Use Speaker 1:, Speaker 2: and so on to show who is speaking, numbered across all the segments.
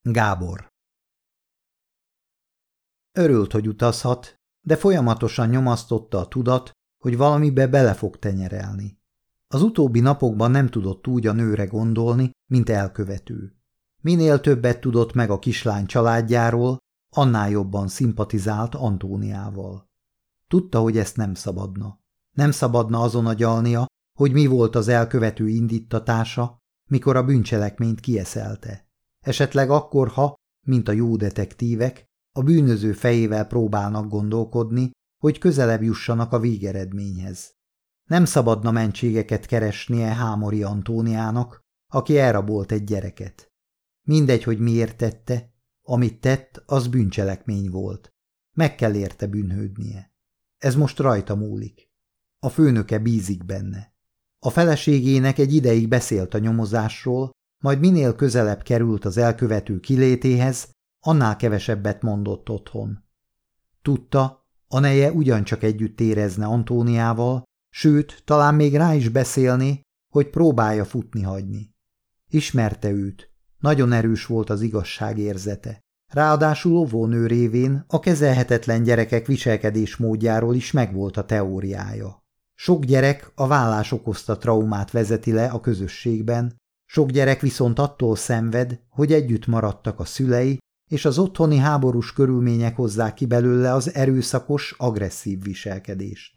Speaker 1: Gábor. Örült, hogy utazhat, de folyamatosan nyomasztotta a tudat, hogy valamibe bele fog tenyerelni. Az utóbbi napokban nem tudott úgy a nőre gondolni, mint elkövető. Minél többet tudott meg a kislány családjáról, annál jobban szimpatizált Antóniával. Tudta, hogy ezt nem szabadna. Nem szabadna azon agyalnia, hogy mi volt az elkövető indíttatása, mikor a bűncselekményt kieszelte. Esetleg akkor, ha, mint a jó detektívek, a bűnöző fejével próbálnak gondolkodni, hogy közelebb jussanak a végeredményhez. Nem szabadna mentségeket keresnie Hámori Antóniának, aki elrabolt egy gyereket. Mindegy, hogy miért tette, amit tett, az bűncselekmény volt. Meg kell érte bűnhődnie. Ez most rajta múlik. A főnöke bízik benne. A feleségének egy ideig beszélt a nyomozásról, majd minél közelebb került az elkövető kilétéhez, annál kevesebbet mondott otthon. Tudta, a neje ugyancsak együtt érezne Antóniával, sőt, talán még rá is beszélni, hogy próbálja futni hagyni. Ismerte őt, nagyon erős volt az igazságérzete. Ráadásul óvónő révén a kezelhetetlen gyerekek viselkedésmódjáról is megvolt a teóriája. Sok gyerek a vállás okozta traumát vezeti le a közösségben, sok gyerek viszont attól szenved, hogy együtt maradtak a szülei, és az otthoni háborús körülmények hozzák ki belőle az erőszakos, agresszív viselkedést.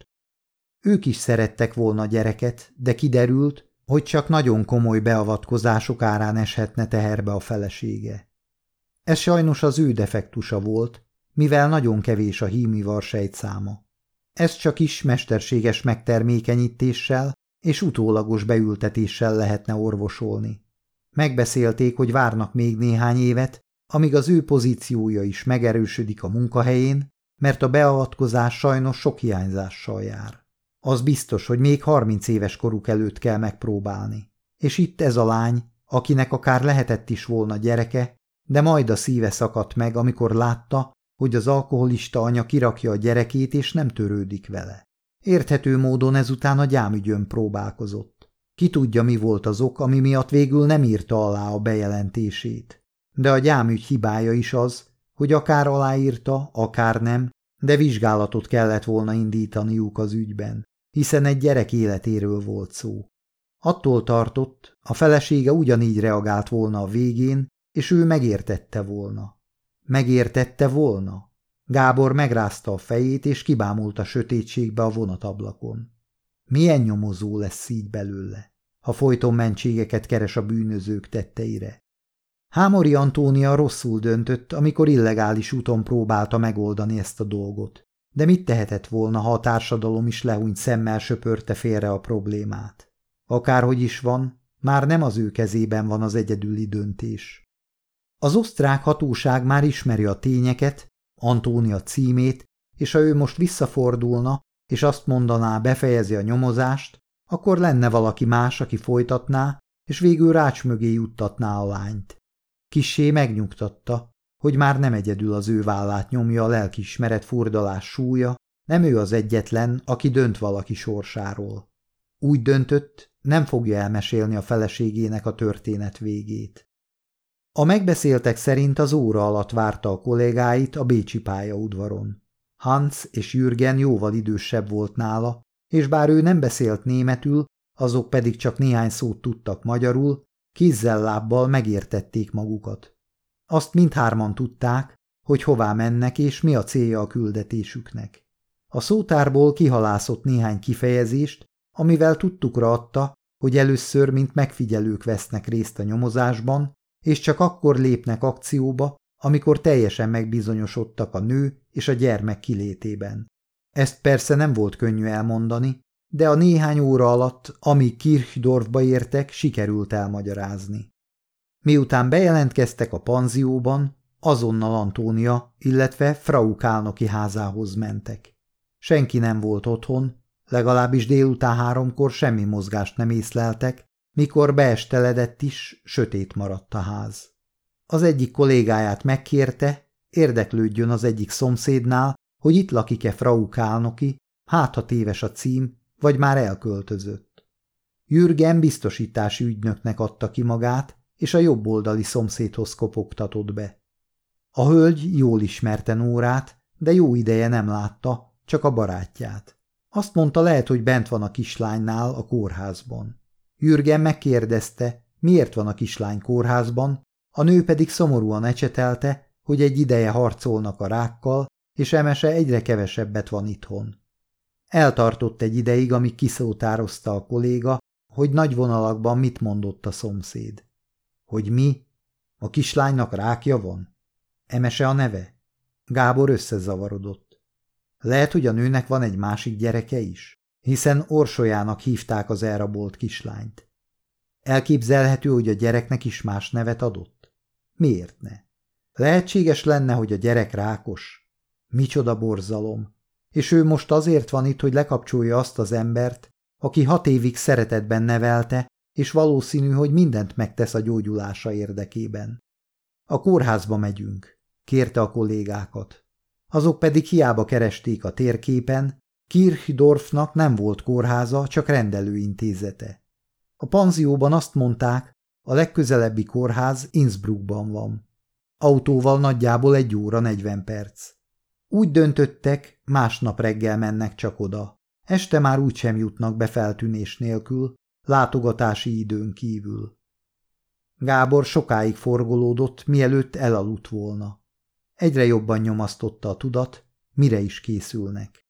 Speaker 1: Ők is szerettek volna gyereket, de kiderült, hogy csak nagyon komoly beavatkozások árán eshetne teherbe a felesége. Ez sajnos az ő defektusa volt, mivel nagyon kevés a hímivar sejtszáma. Ez csak is mesterséges megtermékenyítéssel és utólagos beültetéssel lehetne orvosolni. Megbeszélték, hogy várnak még néhány évet, amíg az ő pozíciója is megerősödik a munkahelyén, mert a beavatkozás sajnos sok hiányzással jár. Az biztos, hogy még 30 éves koruk előtt kell megpróbálni. És itt ez a lány, akinek akár lehetett is volna gyereke, de majd a szíve szakadt meg, amikor látta, hogy az alkoholista anya kirakja a gyerekét és nem törődik vele. Érthető módon ezután a gyámügyön próbálkozott. Ki tudja, mi volt az ok, ami miatt végül nem írta alá a bejelentését. De a gyámügy hibája is az, hogy akár aláírta, akár nem, de vizsgálatot kellett volna indítaniuk az ügyben, hiszen egy gyerek életéről volt szó. Attól tartott, a felesége ugyanígy reagált volna a végén, és ő megértette volna. Megértette volna? Gábor megrázta a fejét, és kibámult a sötétségbe a vonatablakon. Milyen nyomozó lesz így belőle, ha folyton mentségeket keres a bűnözők tetteire? Hámori Antónia rosszul döntött, amikor illegális úton próbálta megoldani ezt a dolgot. De mit tehetett volna, ha a társadalom is lehúnyt szemmel söpörte félre a problémát? Akárhogy is van, már nem az ő kezében van az egyedüli döntés. Az osztrák hatóság már ismeri a tényeket, Antónia címét, és ha ő most visszafordulna, és azt mondaná, befejezi a nyomozást, akkor lenne valaki más, aki folytatná, és végül rács mögé juttatná a lányt. Kissé megnyugtatta, hogy már nem egyedül az ő vállát nyomja a lelkiismeret furdalás súlya, nem ő az egyetlen, aki dönt valaki sorsáról. Úgy döntött, nem fogja elmesélni a feleségének a történet végét. A megbeszéltek szerint az óra alatt várta a kollégáit a bécsi pályaudvaron. Hans és Jürgen jóval idősebb volt nála, és bár ő nem beszélt németül, azok pedig csak néhány szót tudtak magyarul, kézzel-lábbal megértették magukat. Azt mindhárman tudták, hogy hová mennek és mi a célja a küldetésüknek. A szótárból kihalászott néhány kifejezést, amivel tudtukra adta, hogy először mint megfigyelők vesznek részt a nyomozásban, és csak akkor lépnek akcióba, amikor teljesen megbizonyosodtak a nő és a gyermek kilétében. Ezt persze nem volt könnyű elmondani, de a néhány óra alatt, amíg Kirchdorfba értek, sikerült elmagyarázni. Miután bejelentkeztek a panzióban, azonnal Antónia, illetve Frau Kálnoki házához mentek. Senki nem volt otthon, legalábbis délután 3-kor semmi mozgást nem észleltek, mikor beesteledett is, sötét maradt a ház. Az egyik kollégáját megkérte, érdeklődjön az egyik szomszédnál, hogy itt lakik-e Frau Kálnoki, hát ha téves a cím, vagy már elköltözött. Jürgen biztosítási ügynöknek adta ki magát, és a jobb oldali szomszédhoz kopogtatott be. A hölgy jól ismerte Nórát, de jó ideje nem látta, csak a barátját. Azt mondta, lehet, hogy bent van a kislánynál a kórházban. Jürgen megkérdezte, miért van a kislány kórházban, a nő pedig szomorúan ecsetelte, hogy egy ideje harcolnak a rákkal, és Emese egyre kevesebbet van itthon. Eltartott egy ideig, amíg kiszótározta a kolléga, hogy nagy vonalakban mit mondott a szomszéd. Hogy mi? A kislánynak rákja van? Emese a neve? Gábor összezavarodott. Lehet, hogy a nőnek van egy másik gyereke is, hiszen Orsolyának hívták az elrabolt kislányt. Elképzelhető, hogy a gyereknek is más nevet adott? Miért ne? Lehetséges lenne, hogy a gyerek rákos? Micsoda borzalom! És ő most azért van itt, hogy lekapcsolja azt az embert, aki 6 évig szeretetben nevelte, és valószínű, hogy mindent megtesz a gyógyulása érdekében. A kórházba megyünk, kérte a kollégákat. Azok pedig hiába keresték a térképen, Kirchdorfnak nem volt kórháza, csak rendelőintézete. A panzióban azt mondták, a legközelebbi kórház Innsbruckban van. Autóval nagyjából 1 óra 40 perc. Úgy döntöttek, másnap reggel mennek csak oda. Este már úgysem jutnak be feltűnés nélkül, látogatási időn kívül. Gábor sokáig forgolódott, mielőtt elaludt volna. Egyre jobban nyomasztotta a tudat, mire is készülnek.